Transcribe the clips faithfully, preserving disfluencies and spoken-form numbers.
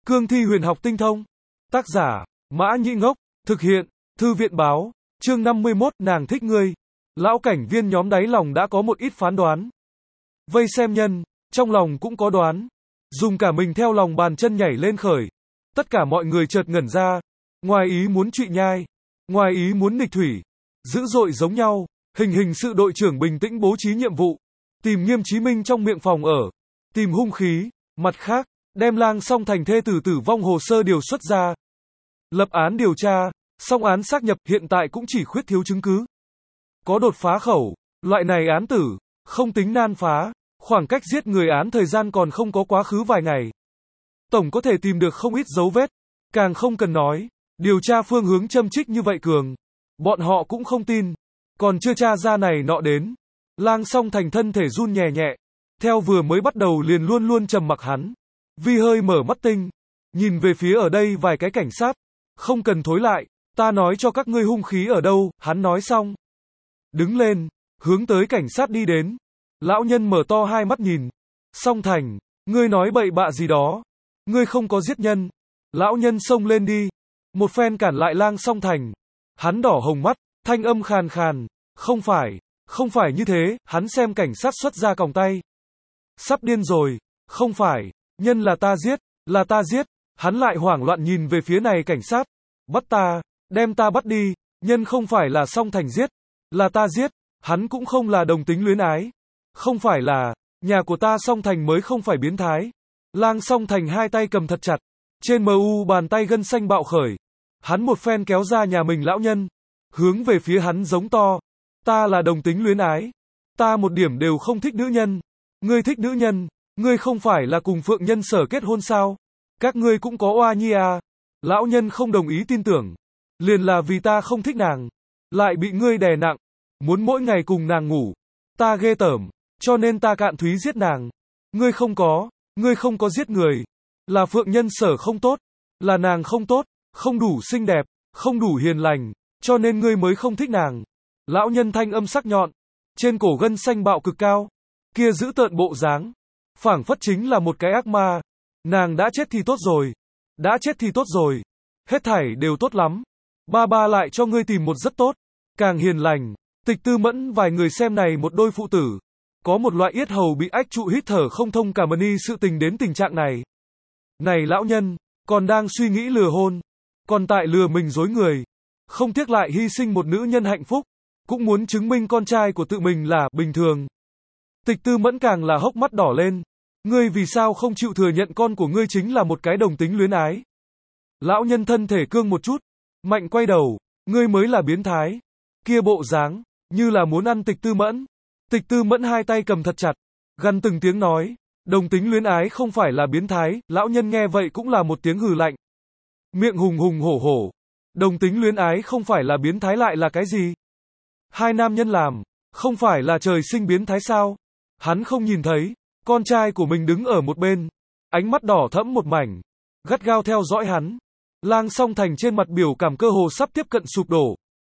Cương thi huyền học tinh thông. Tác giả, Mã Nhĩ Ngốc. Thực hiện, Thư viện báo. Chương năm mươi mốt, nàng thích ngươi. Lão cảnh viên nhóm đáy lòng đã có một ít phán đoán. Vây xem nhân, trong lòng cũng có đoán. Dùng cả mình theo lòng bàn chân nhảy lên khởi. Tất cả mọi người chợt ngẩn ra. Ngoài ý muốn trụy nhai. Ngoài ý muốn nghịch thủy. Dữ dội giống nhau. Hình hình sự đội trưởng bình tĩnh bố trí nhiệm vụ. Tìm Nghiêm Chí Minh trong miệng phòng ở. Tìm hung khí. Mặt khác, đem Lang Song Thành thê tử tử vong hồ sơ điều xuất ra. Lập án điều tra, xong án xác nhập, hiện tại cũng chỉ khuyết thiếu chứng cứ. Có đột phá khẩu, loại này án tử, không tính nan phá, khoảng cách giết người án thời gian còn không có quá khứ vài ngày. Tổng có thể tìm được không ít dấu vết, càng không cần nói, điều tra phương hướng châm chích như vậy cường. Bọn họ cũng không tin, còn chưa tra ra này nọ đến. Lang Song Thành thân thể run nhẹ nhẹ, theo vừa mới bắt đầu liền luôn luôn trầm mặc hắn. Vi hơi mở mắt tinh, nhìn về phía ở đây vài cái cảnh sát. Không cần thối lại, ta nói cho các ngươi hung khí ở đâu, hắn nói xong. Đứng lên, hướng tới cảnh sát đi đến. Lão nhân mở to hai mắt nhìn. Song Thành, ngươi nói bậy bạ gì đó. Ngươi không có giết nhân. Lão nhân xông lên đi. Một phen cản lại Lang Song Thành. Hắn đỏ hồng mắt, thanh âm khàn khàn. Không phải, không phải như thế, hắn xem cảnh sát xuất ra còng tay. Sắp điên rồi, không phải, nhân là ta giết, là ta giết. Hắn lại hoảng loạn nhìn về phía này cảnh sát. Bắt ta, đem ta bắt đi, nhân không phải là Song Thành giết, là ta giết, hắn cũng không là đồng tính luyến ái. Không phải là, nhà của ta Song Thành mới không phải biến thái. Lang Song Thành hai tay cầm thật chặt, trên mờ u bàn tay gân xanh bạo khởi. Hắn một phen kéo ra nhà mình lão nhân, hướng về phía hắn giống to. Ta là đồng tính luyến ái, ta một điểm đều không thích nữ nhân. Ngươi thích nữ nhân, ngươi không phải là cùng Phượng Nhân Sở kết hôn sao? Các ngươi cũng có oa nhi à? Lão nhân không đồng ý tin tưởng. Liền là vì ta không thích nàng, lại bị ngươi đè nặng, muốn mỗi ngày cùng nàng ngủ. Ta ghê tởm, cho nên ta cạn thúy giết nàng. Ngươi không có, ngươi không có giết người. Là Phượng Nhân Sở không tốt, là nàng không tốt, không đủ xinh đẹp, không đủ hiền lành, cho nên ngươi mới không thích nàng. Lão nhân thanh âm sắc nhọn, trên cổ gân xanh bạo cực cao, kia giữ tợn bộ dáng, phảng phất chính là một cái ác ma. Nàng đã chết thì tốt rồi, đã chết thì tốt rồi, hết thảy đều tốt lắm. Ba ba lại cho ngươi tìm một rất tốt, càng hiền lành. Tịch Tư Mẫn vài người xem này một đôi phụ tử, có một loại yết hầu bị ách trụ hít thở không thông cả mani sự tình đến tình trạng này. Này lão nhân, còn đang suy nghĩ lừa hôn, còn tại lừa mình dối người, không tiếc lại hy sinh một nữ nhân hạnh phúc, cũng muốn chứng minh con trai của tự mình là bình thường. Tịch Tư Mẫn càng là hốc mắt đỏ lên. Ngươi vì sao không chịu thừa nhận con của ngươi chính là một cái đồng tính luyến ái? Lão nhân thân thể cương một chút, mạnh quay đầu, ngươi mới là biến thái. Kia bộ dáng, như là muốn ăn Tịch Tư Mẫn. Tịch Tư Mẫn hai tay cầm thật chặt, gằn từng tiếng nói, đồng tính luyến ái không phải là biến thái. Lão nhân nghe vậy cũng là một tiếng hừ lạnh. Miệng hùng hùng hổ hổ. Đồng tính luyến ái không phải là biến thái lại là cái gì? Hai nam nhân làm, không phải là trời sinh biến thái sao? Hắn không nhìn thấy, con trai của mình đứng ở một bên, ánh mắt đỏ thẫm một mảnh, gắt gao theo dõi hắn. Lang Song Thành trên mặt biểu cảm cơ hồ sắp tiếp cận sụp đổ.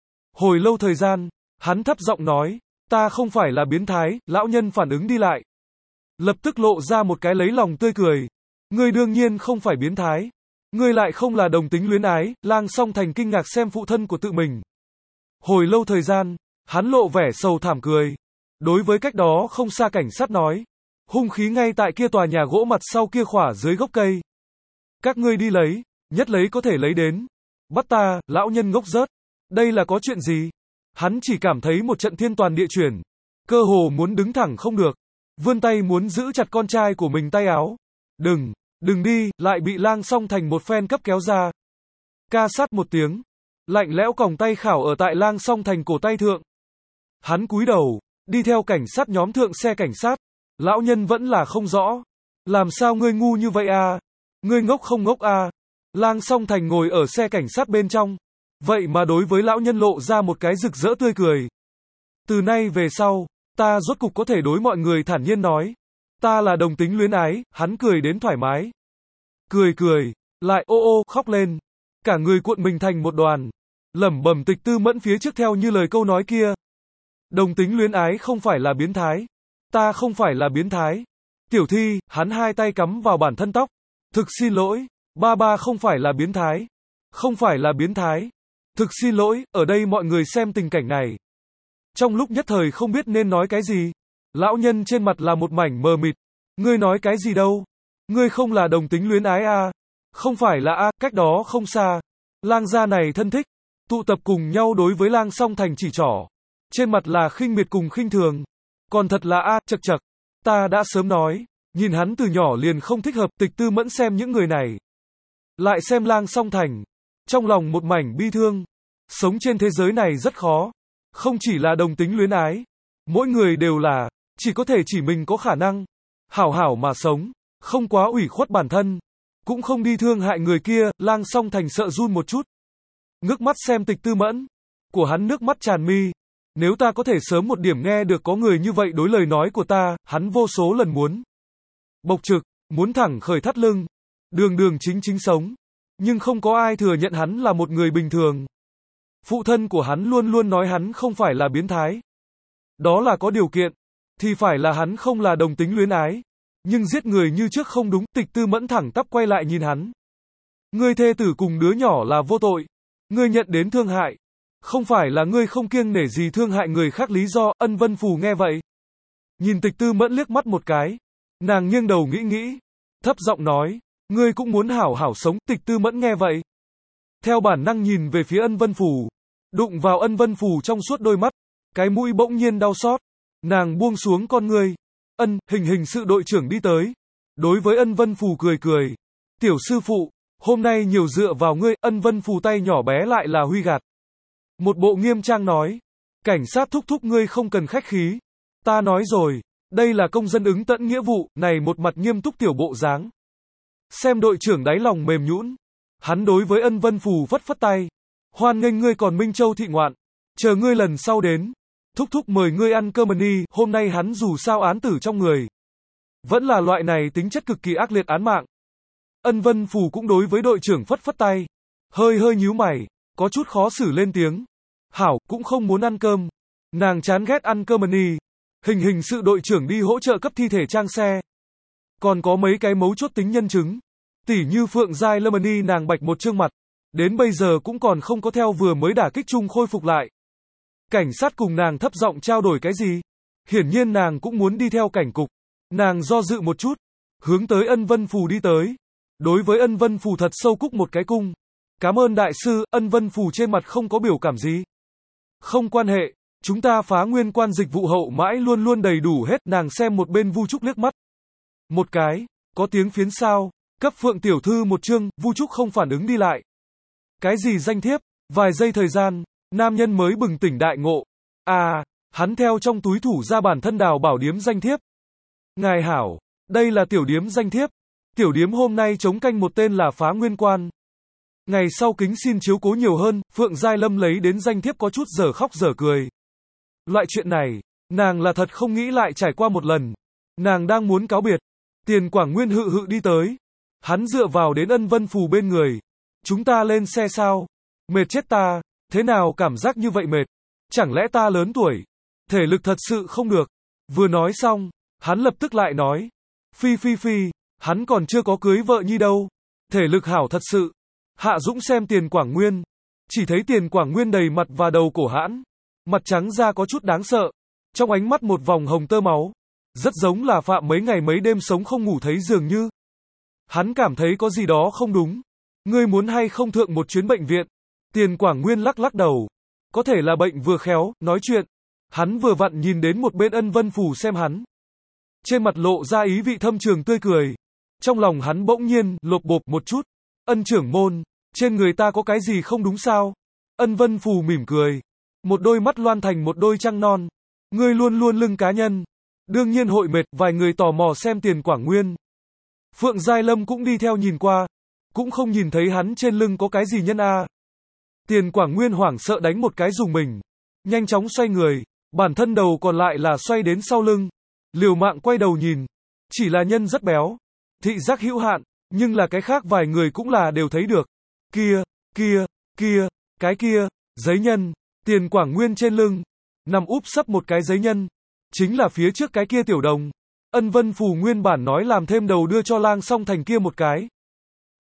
Hồi lâu thời gian, hắn thấp giọng nói, ta không phải là biến thái. Lão nhân phản ứng đi lại, lập tức lộ ra một cái lấy lòng tươi cười. Ngươi đương nhiên không phải biến thái, ngươi lại không là đồng tính luyến ái. Lang Song Thành kinh ngạc xem phụ thân của tự mình. Hồi lâu thời gian, hắn lộ vẻ sầu thảm cười. Đối với cách đó không xa cảnh sát nói, hung khí ngay tại kia tòa nhà gỗ mặt sau kia khỏa dưới gốc cây. Các ngươi đi lấy, nhất lấy có thể lấy đến. Bắt ta. Lão nhân ngốc rớt. Đây là có chuyện gì? Hắn chỉ cảm thấy một trận thiên toàn địa chuyển, cơ hồ muốn đứng thẳng không được, vươn tay muốn giữ chặt con trai của mình tay áo. Đừng, đừng đi, lại bị Lang Song Thành một phen cấp kéo ra. Ca sát một tiếng, lạnh lẽo còng tay khảo ở tại Lang Song Thành cổ tay thượng. Hắn cúi đầu, đi theo cảnh sát nhóm thượng xe cảnh sát. Lão nhân vẫn là không rõ. Làm sao ngươi ngu như vậy à? Ngươi ngốc không ngốc à? Lang Song Thành ngồi ở xe cảnh sát bên trong, vậy mà đối với lão nhân lộ ra một cái rực rỡ tươi cười. Từ nay về sau, ta rốt cục có thể đối mọi người thản nhiên nói, ta là đồng tính luyến ái. Hắn cười đến thoải mái. Cười cười, lại ô ô khóc lên. Cả người cuộn mình thành một đoàn, lẩm bẩm Tịch Tư Mẫn phía trước theo như lời câu nói kia. Đồng tính luyến ái không phải là biến thái. Ta không phải là biến thái. Tiểu Thi, hắn hai tay cắm vào bản thân tóc. Thực xin lỗi, Ba ba không phải là biến thái. Không phải là biến thái. Thực xin lỗi, ở đây mọi người xem tình cảnh này. Trong lúc nhất thời không biết nên nói cái gì. Lão nhân trên mặt là một mảnh mờ mịt. Ngươi nói cái gì đâu? Ngươi không là đồng tính luyến ái à? Không phải là a, à, cách đó không xa. Lang gia này thân thích, tụ tập cùng nhau đối với Lang Song Thành chỉ trỏ. Trên mặt là khinh miệt cùng khinh thường. Còn thật là a, à, chậc chậc. Ta đã sớm nói, nhìn hắn từ nhỏ liền không thích hợp. Tịch Tư Mẫn xem những người này. Lại xem Lang Song Thành. Trong lòng một mảnh bi thương. Sống trên thế giới này rất khó. Không chỉ là đồng tính luyến ái. Mỗi người đều là, chỉ có thể chỉ mình có khả năng. Hảo hảo mà sống. Không quá ủy khuất bản thân. Cũng không đi thương hại người kia. Lang Song Thành sợ run một chút. Ngước mắt xem Tịch Tư Mẫn. Của hắn nước mắt tràn mi. Nếu ta có thể sớm một điểm nghe được có người như vậy đối lời nói của ta, hắn vô số lần muốn bộc trực, muốn thẳng khởi thắt lưng. Đường đường chính chính sống. Nhưng không có ai thừa nhận hắn là một người bình thường. Phụ thân của hắn luôn luôn nói hắn không phải là biến thái. Đó là có điều kiện. Thì phải là hắn không là đồng tính luyến ái. Nhưng giết người như trước không đúng. Tịch Tư Mẫn thẳng tắp quay lại nhìn hắn. Ngươi thê tử cùng đứa nhỏ là vô tội. Ngươi nhận đến thương hại. Không phải là ngươi không kiêng nể gì thương hại người khác lý do. Ân Vân Phù nghe vậy. Nhìn Tịch Tư Mẫn liếc mắt một cái. Nàng nghiêng đầu nghĩ nghĩ. Thấp giọng nói. Ngươi cũng muốn hảo hảo sống. Tịch Tư Mẫn nghe vậy. Theo bản năng nhìn về phía Ân Vân Phù. Đụng vào Ân Vân Phù trong suốt đôi mắt. Cái mũi bỗng nhiên đau xót. Nàng buông xuống con ngươi. Ân, hình hình sự đội trưởng đi tới. Đối với Ân Vân Phù cười cười. Tiểu sư phụ, hôm nay nhiều dựa vào ngươi. Ân Vân Phù tay nhỏ bé lại là huy gạt. Một bộ nghiêm trang nói. Cảnh sát thúc thúc ngươi không cần khách khí. Ta nói rồi. Đây là công dân ứng tận nghĩa vụ. Này một mặt nghiêm túc tiểu bộ dáng. Xem đội trưởng đáy lòng mềm nhũn. Hắn đối với Ân Vân Phù phất phất tay. Hoan nghênh ngươi còn Minh Châu thị ngoạn. Chờ ngươi lần sau đến. Thúc thúc mời ngươi ăn cơm ni. Hôm nay hắn dù sao án tử trong người. Vẫn là loại này tính chất cực kỳ ác liệt án mạng. Ân Vân Phù cũng đối với đội trưởng phất phất tay. Hơi hơi nhíu mày. Có chút khó xử lên tiếng. Hảo, cũng không muốn ăn cơm. Nàng chán ghét ăn cơm ni. Hình hình sự đội trưởng đi hỗ trợ cấp thi thể trang xe. Còn có mấy cái mấu chốt tính nhân chứng. Tỉ như Phượng Giai Lâm ni nàng bạch một trương mặt. Đến bây giờ cũng còn không có theo vừa mới đả kích chung khôi phục lại. Cảnh sát cùng nàng thấp giọng trao đổi cái gì? Hiển nhiên nàng cũng muốn đi theo cảnh cục. Nàng do dự một chút. Hướng tới Ân Vân Phù đi tới. Đối với Ân Vân Phù thật sâu cúc một cái cung. Cảm ơn đại sư. Ân Vân Phù trên mặt không có biểu cảm gì. Không quan hệ. Chúng ta phá nguyên quan dịch vụ hậu mãi luôn luôn đầy đủ hết. Nàng xem một bên Vu Trúc liếc mắt. Một cái. Có tiếng phiến sao. Cấp Phượng tiểu thư một chương. Vu Trúc không phản ứng đi lại. Cái gì danh thiếp? Vài giây thời gian. Nam nhân mới bừng tỉnh đại ngộ. À, hắn theo trong túi thủ ra bản thân đào bảo điếm danh thiếp. Ngài hảo, đây là tiểu điếm danh thiếp. Tiểu điếm hôm nay chống canh một tên là phá nguyên quan. Ngày sau kính xin chiếu cố nhiều hơn. Phượng Giai Lâm lấy đến danh thiếp có chút dở khóc dở cười. Loại chuyện này, nàng là thật không nghĩ lại trải qua một lần. Nàng đang muốn cáo biệt. Tiền Quảng Nguyên hự hự đi tới. Hắn dựa vào đến Ân Vân Phù bên người. Chúng ta lên xe sao? Mệt chết ta. Thế nào cảm giác như vậy mệt? Chẳng lẽ ta lớn tuổi? Thể lực thật sự không được. Vừa nói xong, hắn lập tức lại nói. Phi phi phi, hắn còn chưa có cưới vợ nhi đâu. Thể lực hảo thật sự. Hạ Dũng xem Tiền Quảng Nguyên. Chỉ thấy Tiền Quảng Nguyên đầy mặt và đầu cổ hãn. Mặt trắng da có chút đáng sợ. Trong ánh mắt một vòng hồng tơ máu. Rất giống là phạm mấy ngày mấy đêm sống không ngủ thấy dường như. Hắn cảm thấy có gì đó không đúng. Ngươi muốn hay không thượng một chuyến bệnh viện? Tiền Quảng Nguyên lắc lắc đầu. Có thể là bệnh vừa khéo, nói chuyện. Hắn vừa vặn nhìn đến một bên Ân Vân Phù xem hắn. Trên mặt lộ ra ý vị thâm trường tươi cười. Trong lòng hắn bỗng nhiên, lột bột một chút. Ân trưởng môn, trên người ta có cái gì không đúng sao? Ân Vân Phù mỉm cười. Một đôi mắt loan thành một đôi trăng non. Ngươi luôn luôn lưng cá nhân. Đương nhiên hội mệt, vài người tò mò xem Tiền Quảng Nguyên. Phượng Giai Lâm cũng đi theo nhìn qua. Cũng không nhìn thấy hắn trên lưng có cái gì nhân a. Tiền Quảng Nguyên hoảng sợ đánh một cái dùng mình. Nhanh chóng xoay người. Bản thân đầu còn lại là xoay đến sau lưng. Liều mạng quay đầu nhìn. Chỉ là nhân rất béo. Thị giác hữu hạn. Nhưng là cái khác vài người cũng là đều thấy được. Kia, kia, kia, cái kia, giấy nhân. Tiền Quảng Nguyên trên lưng. Nằm úp sấp một cái giấy nhân. Chính là phía trước cái kia tiểu đồng. Ân Vân Phù nguyên bản nói làm thêm đầu đưa cho Lang Song Thành kia một cái.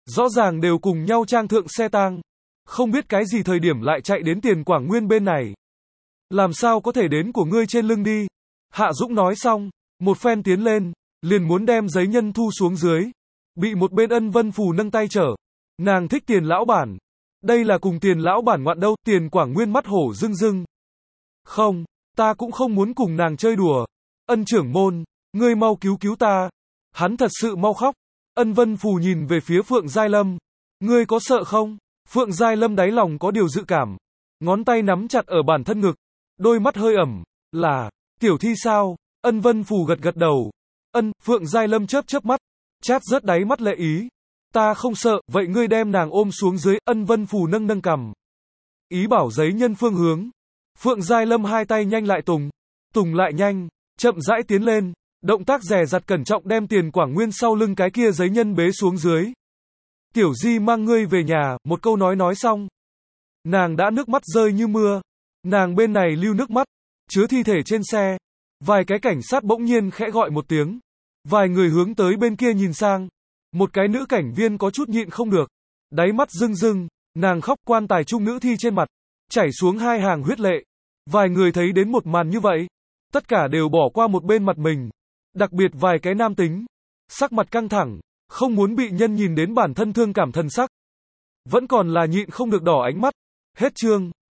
Rõ ràng đều cùng nhau trang thượng xe tang. Không biết cái gì thời điểm lại chạy đến Tiền Quảng Nguyên bên này. Làm sao có thể đến của ngươi trên lưng đi. Hạ Dũng nói xong, một phen tiến lên, liền muốn đem giấy nhân thu xuống dưới. Bị một bên Ân Vân Phù nâng tay trở. Nàng thích Tiền lão bản. Đây là cùng Tiền lão bản ngoạn đâu. Tiền Quảng Nguyên mắt hổ rưng rưng. Không, ta cũng không muốn cùng nàng chơi đùa. Ân trưởng môn, ngươi mau cứu cứu ta. Hắn thật sự mau khóc. Ân Vân Phù nhìn về phía Phượng Giai Lâm. Ngươi có sợ không? Phượng Giai Lâm đáy lòng có điều dự cảm. Ngón tay nắm chặt ở bản thân ngực. Đôi mắt hơi ẩm. Là, tiểu thi sao? Ân Vân Phù gật gật đầu. Ân, Phượng Giai Lâm chớp chớp mắt. Chát rớt đáy mắt lệ ý. Ta không sợ, vậy ngươi đem nàng ôm xuống dưới. Ân Vân Phù nâng nâng cằm. Ý bảo giấy nhân phương hướng. Phượng Giai Lâm hai tay nhanh lại tùng. Tùng lại nhanh. Chậm rãi tiến lên. Động tác dè dặt cẩn trọng đem Tiền Quảng Nguyên sau lưng cái kia giấy nhân bế xuống dưới. Tiểu Di mang ngươi về nhà, một câu nói nói xong. Nàng đã nước mắt rơi như mưa. Nàng bên này lưu nước mắt, chứa thi thể trên xe. Vài cái cảnh sát bỗng nhiên khẽ gọi một tiếng. Vài người hướng tới bên kia nhìn sang. Một cái nữ cảnh viên có chút nhịn không được. Đáy mắt rưng rưng, nàng khóc quan tài chung nữ thi trên mặt. Chảy xuống hai hàng huyết lệ. Vài người thấy đến một màn như vậy. Tất cả đều bỏ qua một bên mặt mình. Đặc biệt vài cái nam tính. Sắc mặt căng thẳng. Không muốn bị nhân nhìn đến bản thân thương cảm thân sắc. Vẫn còn là nhịn không được đỏ ánh mắt. Hết chương.